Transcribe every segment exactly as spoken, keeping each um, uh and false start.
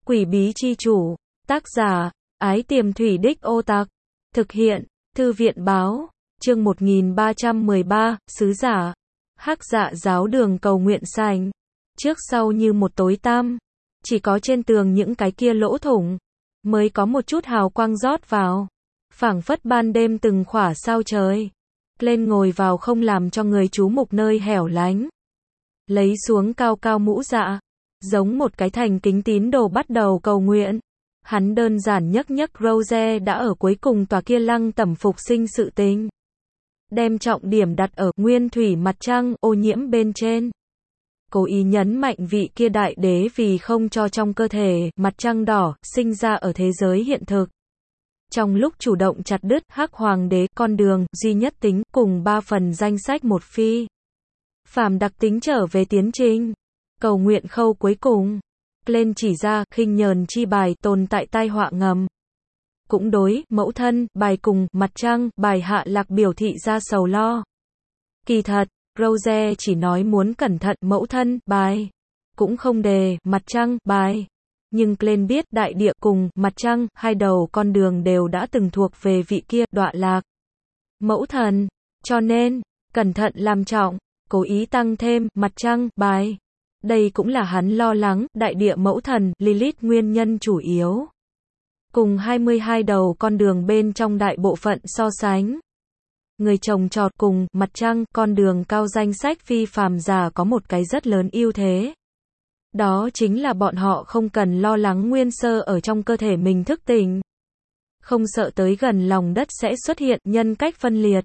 Quỷ bí chi chủ. Tác giả, Ái Tiềm Thủy Đích Ô Tạc. Thực hiện, Thư viện báo. Chương một nghìn ba trăm mười ba, Sứ giả. Hắc Dạ giáo đường cầu nguyện sảnh. Trước sau như một tối tăm. Chỉ có trên tường những cái kia lỗ thủng, mới có một chút hào quang rót vào. Phảng phất ban đêm từng khỏa sao trời. Lên ngồi vào không làm cho người chú mục nơi hẻo lánh. Lấy xuống cao cao mũ dạ. Giống một cái thành kính tín đồ bắt đầu cầu nguyện. Hắn đơn giản nhấc nhấc rose đã ở cuối cùng tòa kia lăng tẩm phục sinh sự tình. Đem trọng điểm đặt ở nguyên thủy mặt trăng ô nhiễm bên trên. Cố ý nhấn mạnh vị kia đại đế vì không cho trong cơ thể mặt trăng đỏ sinh ra ở thế giới hiện thực. Trong lúc chủ động chặt đứt Hắc Hoàng đế con đường duy nhất tính cùng ba phần danh sách một phi phàm đặc tính trở về tiến trình. Cầu nguyện khâu cuối cùng. Lên chỉ ra khinh nhờn chi bài tồn tại tai họa ngầm. Cũng đối mẫu thân bài cùng mặt trăng bài hạ lạc biểu thị ra sầu lo. Kỳ thật, Rose chỉ nói muốn cẩn thận mẫu thân bài. Cũng không đề mặt trăng bài. Nhưng Glenn biết đại địa cùng mặt trăng hai đầu con đường đều đã từng thuộc về vị kia đọa lạc mẫu thần. Cho nên, cẩn thận làm trọng, cố ý tăng thêm mặt trăng bài. Đây cũng là hắn lo lắng đại địa mẫu thần Lilith nguyên nhân chủ yếu. Cùng hai mươi hai đầu con đường bên trong đại bộ phận so sánh. Người trồng trọt cùng mặt trăng con đường cao danh sách phi phàm giả có một cái rất lớn ưu thế. Đó chính là bọn họ không cần lo lắng nguyên sơ ở trong cơ thể mình thức tỉnh. Không sợ tới gần lòng đất sẽ xuất hiện nhân cách phân liệt.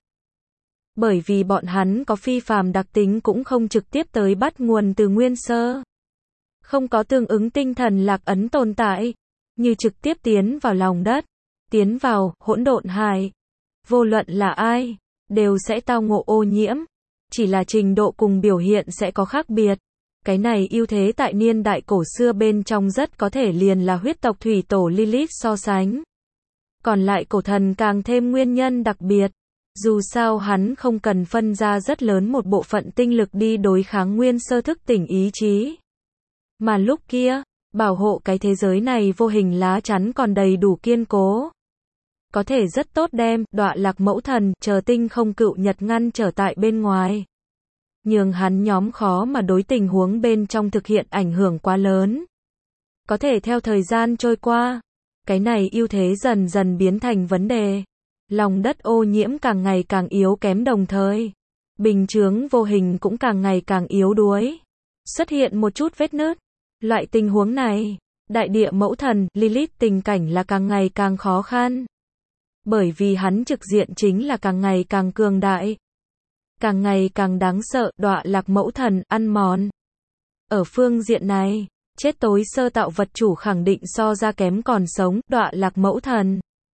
Bởi vì bọn hắn có phi phàm đặc tính cũng không trực tiếp tới bắt nguồn từ nguyên sơ. Không có tương ứng tinh thần lạc ấn tồn tại. Như trực tiếp tiến vào lòng đất. Tiến vào hỗn độn hải. Vô luận là ai, đều sẽ tao ngộ ô nhiễm. Chỉ là trình độ cùng biểu hiện sẽ có khác biệt. Cái này ưu thế tại niên đại cổ xưa bên trong rất có thể liền là huyết tộc thủy tổ Lilith so sánh. Còn lại cổ thần càng thêm nguyên nhân đặc biệt. Dù sao hắn không cần phân ra rất lớn một bộ phận tinh lực đi đối kháng nguyên sơ thức tỉnh ý chí. Mà lúc kia, bảo hộ cái thế giới này vô hình lá chắn còn đầy đủ kiên cố. Có thể rất tốt đem đọa lạc mẫu thần chờ tinh không cựu nhật ngăn trở tại bên ngoài. Nhưng hắn nhóm khó mà đối tình huống bên trong thực hiện ảnh hưởng quá lớn. Có thể theo thời gian trôi qua, cái này ưu thế dần dần biến thành vấn đề. Lòng đất ô nhiễm càng ngày càng yếu kém đồng thời. Bình chướng vô hình cũng càng ngày càng yếu đuối. Xuất hiện một chút vết nứt. Loại tình huống này, đại địa mẫu thần Lilith tình cảnh là càng ngày càng khó khăn. Bởi vì hắn trực diện chính là càng ngày càng cường đại. Càng ngày càng đáng sợ đọa lạc mẫu thần ăn mòn. Ở phương diện này, chết tối sơ tạo vật chủ khẳng định so ra kém còn sống đọa lạc mẫu thần.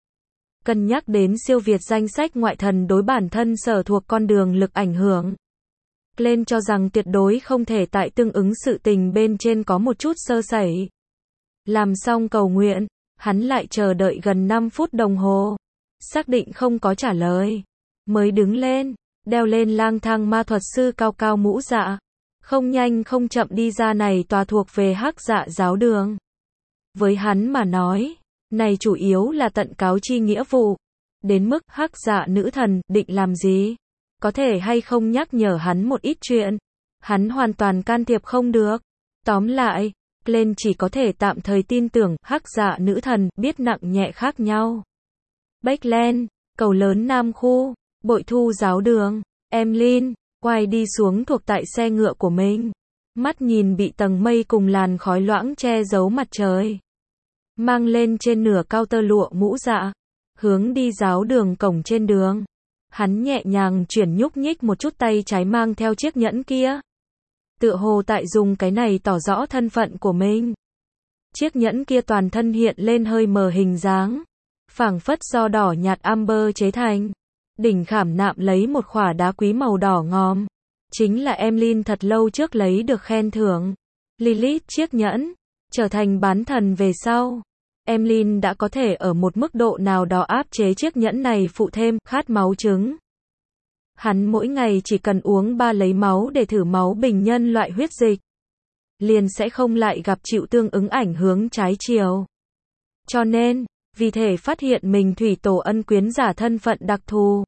Cân nhắc đến siêu việt danh sách ngoại thần đối bản thân sở thuộc con đường lực ảnh hưởng. Glenn cho rằng tuyệt đối không thể tại tương ứng sự tình bên trên có một chút sơ sẩy. Làm xong cầu nguyện, hắn lại chờ đợi gần năm phút đồng hồ. Xác định không có trả lời. Mới đứng lên, đeo lên lang thang ma thuật sư cao cao mũ dạ. Không nhanh không chậm đi ra này tòa thuộc về Hắc Dạ giáo đường. Với hắn mà nói, này chủ yếu là tận cáo chi nghĩa vụ. Đến mức Hắc Dạ nữ thần định làm gì? Có thể hay không nhắc nhở hắn một ít chuyện? Hắn hoàn toàn can thiệp không được. Tóm lại, Glenn chỉ có thể tạm thời tin tưởng Hắc Dạ nữ thần biết nặng nhẹ khác nhau. Backland, cầu lớn Nam khu, bội thu giáo đường. Emlyn, quay đi xuống thuộc tại xe ngựa của mình. Mắt nhìn bị tầng mây cùng làn khói loãng che giấu mặt trời. Mang lên trên nửa cao tơ lụa mũ dạ. Hướng đi giáo đường cổng trên đường. Hắn nhẹ nhàng chuyển nhúc nhích một chút tay trái mang theo chiếc nhẫn kia. Tựa hồ tại dùng cái này tỏ rõ thân phận của mình. Chiếc nhẫn kia toàn thân hiện lên hơi mờ hình dáng. Phảng phất do đỏ nhạt amber chế thành. Đỉnh khảm nạm lấy một khỏa đá quý màu đỏ ngòm. Chính là Emlyn thật lâu trước lấy được khen thưởng. Lilith chiếc nhẫn. Trở thành bán thần về sau. Emlyn đã có thể ở một mức độ nào đó áp chế chiếc nhẫn này phụ thêm khát máu trứng. Hắn mỗi ngày chỉ cần uống ba lấy máu để thử máu bình nhân loại huyết dịch. liền sẽ không lại gặp chịu tương ứng ảnh hướng trái chiều. Cho nên, vì thể phát hiện mình thủy tổ ân quyến giả thân phận đặc thù,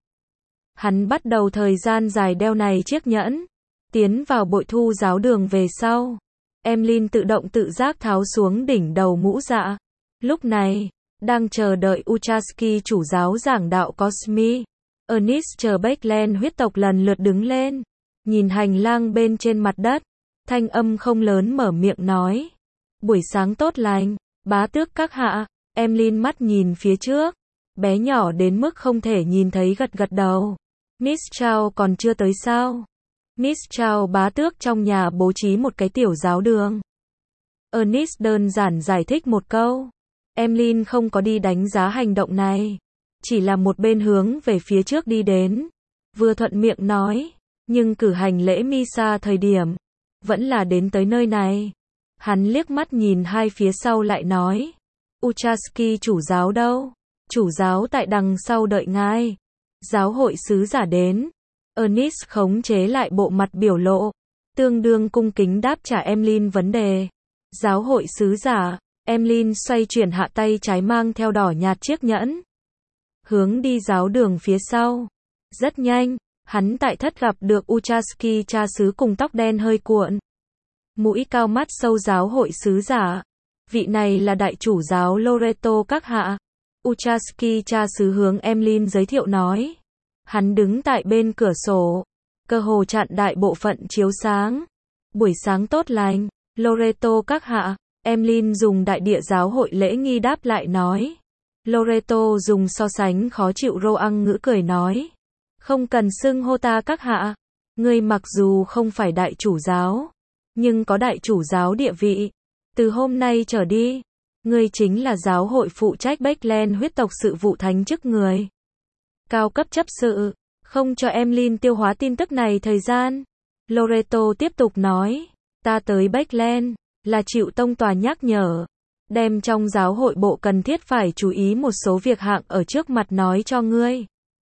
hắn bắt đầu thời gian dài đeo này chiếc nhẫn. Tiến vào bội thu giáo đường về sau, Emlyn tự động tự giác tháo xuống đỉnh đầu mũ dạ. Lúc này, đang chờ đợi Uchaski chủ giáo giảng đạo Cosmi, Ernest chờ Becklen huyết tộc lần lượt đứng lên, nhìn hành lang bên trên mặt đất, thanh âm không lớn mở miệng nói. Buổi sáng tốt lành, bá tước các hạ. Emlyn mắt nhìn phía trước, bé nhỏ đến mức không thể nhìn thấy gật gật đầu. Miss Chow còn chưa tới sao? Miss Chow bá tước trong nhà bố trí một cái tiểu giáo đường. Ernest đơn giản giải thích một câu. Emlyn không có đi đánh giá hành động này, chỉ là một bên hướng về phía trước đi đến, vừa thuận miệng nói, nhưng cử hành lễ Misa thời điểm, vẫn là đến tới nơi này. Hắn liếc mắt nhìn hai phía sau lại nói, Uchaski chủ giáo đâu? Chủ giáo tại đằng sau đợi ngài. Giáo hội sứ giả đến. Ernest khống chế lại bộ mặt biểu lộ, tương đương cung kính đáp trả Emlyn vấn đề. Giáo hội sứ giả. Emlyn xoay chuyển hạ tay trái mang theo đỏ nhạt chiếc nhẫn, hướng đi giáo đường phía sau. Rất nhanh, hắn tại thất gặp được Uchaski cha xứ cùng tóc đen hơi cuộn, mũi cao mắt sâu giáo hội sứ giả. Vị này là đại chủ giáo Loreto các hạ. Uchaski cha xứ hướng Emlyn giới thiệu nói. Hắn đứng tại bên cửa sổ, cơ hồ chặn đại bộ phận chiếu sáng. Buổi sáng tốt lành, Loreto các hạ. Emlyn dùng đại địa giáo hội lễ nghi đáp lại nói. Loreto dùng so sánh khó chịu rô ăn ngữ cười nói. Không cần xưng hô ta các hạ. Ngươi mặc dù không phải đại chủ giáo, nhưng có đại chủ giáo địa vị. Từ hôm nay trở đi, ngươi chính là giáo hội phụ trách Becklen huyết tộc sự vụ thánh chức người. Cao cấp chấp sự, không cho Emlyn tiêu hóa tin tức này thời gian. Loreto tiếp tục nói, ta tới Becklen, là chịu tông tòa nhắc nhở, đem trong giáo hội bộ cần thiết phải chú ý một số việc hạng ở trước mặt nói cho ngươi.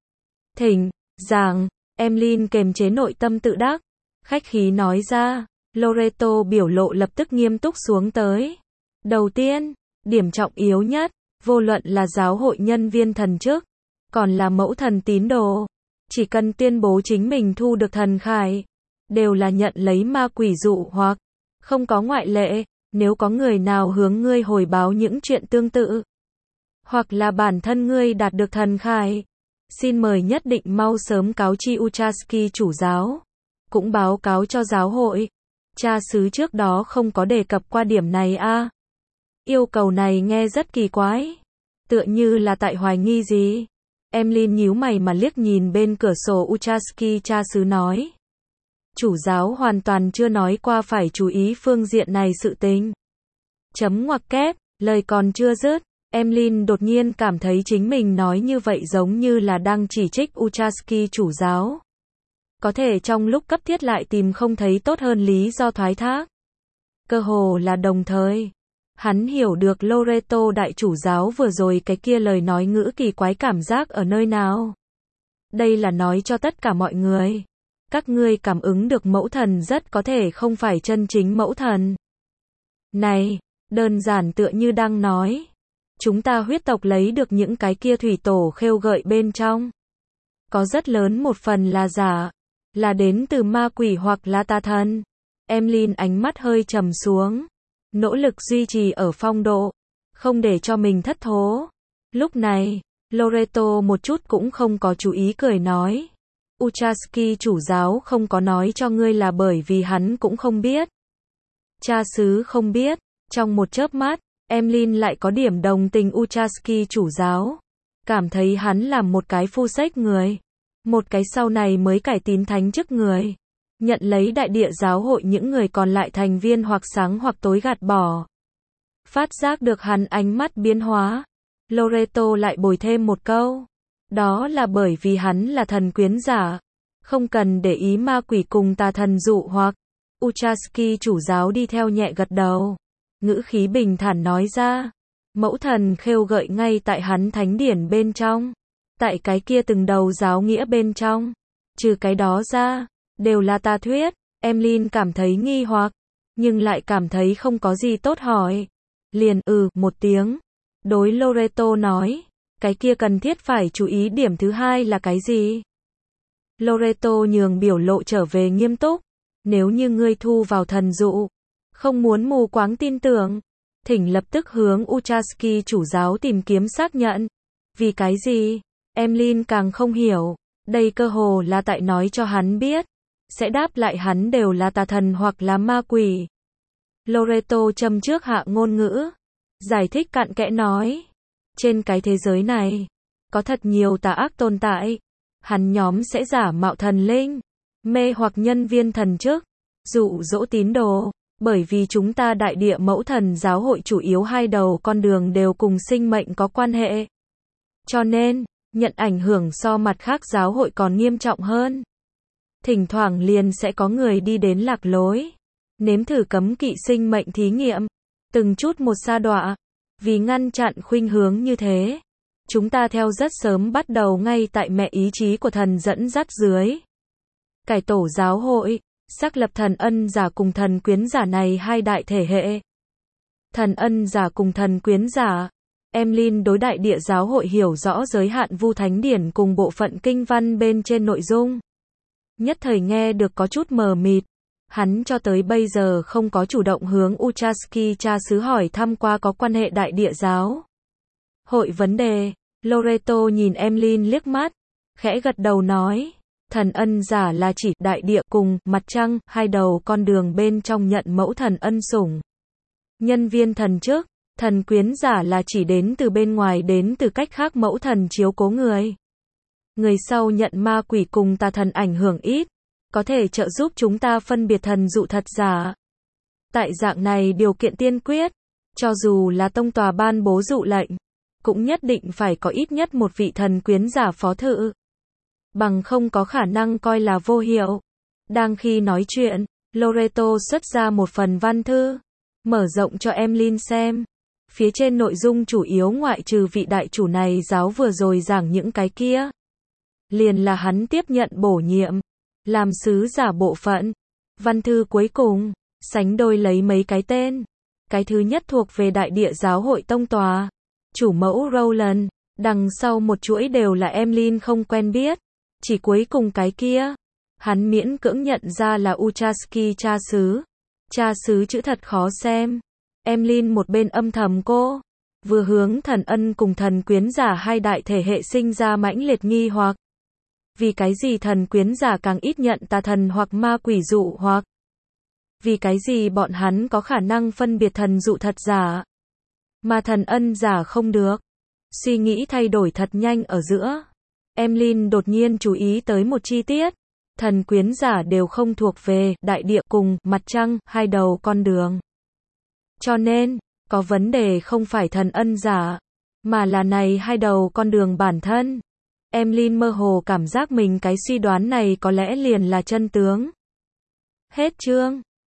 Thỉnh, giảng, Emlyn kềm chế nội tâm tự đắc, khách khí nói ra. Loreto biểu lộ lập tức nghiêm túc xuống tới. Đầu tiên, điểm trọng yếu nhất, vô luận là giáo hội nhân viên thần chức, còn là mẫu thần tín đồ, chỉ cần tuyên bố chính mình thu được thần khải, đều là nhận lấy ma quỷ dụ hoặc, không có ngoại lệ. Nếu có người nào hướng ngươi hồi báo những chuyện tương tự, hoặc là bản thân ngươi đạt được thần khải, xin mời nhất định mau sớm cáo chi Uchaski chủ giáo, cũng báo cáo cho giáo hội. Cha xứ trước đó không có đề cập qua điểm này a. À? Yêu cầu này nghe rất kỳ quái, tựa như là tại hoài nghi gì. Emlyn nhíu mày mà liếc nhìn bên cửa sổ. Uchaski cha xứ nói. Chủ giáo hoàn toàn chưa nói qua phải chú ý phương diện này sự tình. Chấm ngoặc kép, lời còn chưa dứt, Emlyn đột nhiên cảm thấy chính mình nói như vậy giống như là đang chỉ trích Uchaski chủ giáo. Có thể trong lúc cấp thiết lại tìm không thấy tốt hơn lý do thoái thác. Cơ hồ là đồng thời. Hắn hiểu được Loreto đại chủ giáo vừa rồi cái kia lời nói ngữ kỳ quái cảm giác ở nơi nào. Đây là nói cho tất cả mọi người. Các ngươi cảm ứng được mẫu thần rất có thể không phải chân chính mẫu thần. Này, đơn giản tựa như đang nói. Chúng ta huyết tộc lấy được những cái kia thủy tổ khêu gợi bên trong. Có rất lớn một phần là giả. Là đến từ ma quỷ hoặc là tà thần. Emlyn ánh mắt hơi trầm xuống. Nỗ lực duy trì ở phong độ. Không để cho mình thất thố. Lúc này, Loreto một chút cũng không có chú ý cười nói. Uchaski chủ giáo không có nói cho ngươi là bởi vì hắn cũng không biết. Cha xứ không biết. Trong một chớp mắt, Emlyn lại có điểm đồng tình Uchaski chủ giáo. Cảm thấy hắn là một cái phu xếch người. Một cái sau này mới cải tín thánh chức người. Nhận lấy đại địa giáo hội những người còn lại thành viên hoặc sáng hoặc tối gạt bỏ. Phát giác được hắn ánh mắt biến hóa. Loreto lại bồi thêm một câu. Đó là bởi vì hắn là thần quyến giả. Không cần để ý ma quỷ cùng tà thần dụ hoặc. Uchaski chủ giáo đi theo nhẹ gật đầu. Ngữ khí bình thản nói ra. Mẫu thần khêu gợi ngay tại hắn thánh điển bên trong. Tại cái kia từng đầu giáo nghĩa bên trong. Trừ cái đó ra, đều là tà thuyết. Emlyn cảm thấy nghi hoặc. nhưng lại cảm thấy không có gì tốt hỏi. Liền ừ một tiếng. Đối Loreto nói, cái kia cần thiết phải chú ý điểm thứ hai là cái gì? Loreto nhường biểu lộ trở về nghiêm túc. Nếu như ngươi thu vào thần dụ, không muốn mù quáng tin tưởng, thỉnh lập tức hướng Uchaski chủ giáo tìm kiếm xác nhận. Vì cái gì? Emlyn càng không hiểu. Đây cơ hồ là tại nói cho hắn biết. Sẽ đáp lại hắn đều là tà thần hoặc là ma quỷ. Loreto châm trước hạ ngôn ngữ. Giải thích cặn kẽ nói. Trên cái thế giới này, có thật nhiều tà ác tồn tại. Hắn nhóm sẽ giả mạo thần linh, mê hoặc nhân viên thần chức, dụ dỗ tín đồ. Bởi vì chúng ta đại địa mẫu thần giáo hội chủ yếu hai đầu con đường đều cùng sinh mệnh có quan hệ. Cho nên, nhận ảnh hưởng so mặt khác giáo hội còn nghiêm trọng hơn. Thỉnh thoảng liền sẽ có người đi đến lạc lối, nếm thử cấm kỵ sinh mệnh thí nghiệm, từng chút một sa đọa. Vì ngăn chặn khuynh hướng như thế, chúng ta theo rất sớm bắt đầu ngay tại mẹ ý chí của thần dẫn dắt dưới. Cải tổ giáo hội, xác lập thần ân giả cùng thần quyến giả này hai đại thể hệ. Thần ân giả cùng thần quyến giả. Emlyn đối đại địa giáo hội hiểu rõ giới hạn Vu Thánh Điển cùng bộ phận kinh văn bên trên nội dung. Nhất thời nghe được có chút mờ mịt. Hắn cho tới bây giờ không có chủ động hướng Uchaski cha xứ hỏi thăm qua có quan hệ đại địa giáo hội vấn đề. Loreto nhìn Emlyn liếc mắt, khẽ gật đầu nói, thần ân giả là chỉ đại địa cùng mặt trăng, hai đầu con đường bên trong nhận mẫu thần ân sủng. Nhân viên thần chức, thần quyến giả là chỉ đến từ bên ngoài đến từ cách khác mẫu thần chiếu cố người. Người sau nhận ma quỷ cùng tà thần ảnh hưởng ít, có thể trợ giúp chúng ta phân biệt thần dụ thật giả. Tại dạng này điều kiện tiên quyết, cho dù là tông tòa ban bố dụ lệnh, cũng nhất định phải có ít nhất một vị thần quyến giả phó thự. Bằng không có khả năng coi là vô hiệu. Đang khi nói chuyện, Loreto xuất ra một phần văn thư, mở rộng cho Emlyn xem. Phía trên nội dung chủ yếu ngoại trừ vị đại chủ này giáo vừa rồi giảng những cái kia. Liền là hắn tiếp nhận bổ nhiệm, làm sứ giả bộ phận. Văn thư cuối cùng, sánh đôi lấy mấy cái tên. Cái thứ nhất thuộc về đại địa giáo hội tông tòa, chủ mẫu Rowland, đằng sau một chuỗi đều là Emlyn không quen biết. Chỉ cuối cùng cái kia, hắn miễn cưỡng nhận ra là Uchaski cha xứ. Cha xứ chữ thật khó xem. Emlyn một bên âm thầm cô, vừa hướng thần ân cùng thần quyến giả hai đại thể hệ sinh ra mãnh liệt nghi hoặc. Vì cái gì thần quyến giả càng ít nhận tà thần hoặc ma quỷ dụ hoặc? Vì cái gì bọn hắn có khả năng phân biệt thần dụ thật giả, mà thần ân giả không được? Suy nghĩ thay đổi thật nhanh ở giữa. Emlyn đột nhiên chú ý tới một chi tiết. Thần quyến giả đều không thuộc về đại địa cùng mặt trăng, hai đầu con đường. Cho nên, có vấn đề không phải thần ân giả, mà là này hai đầu con đường bản thân. Emlyn mơ hồ cảm giác mình cái suy đoán này có lẽ liền là chân tướng. Hết chương.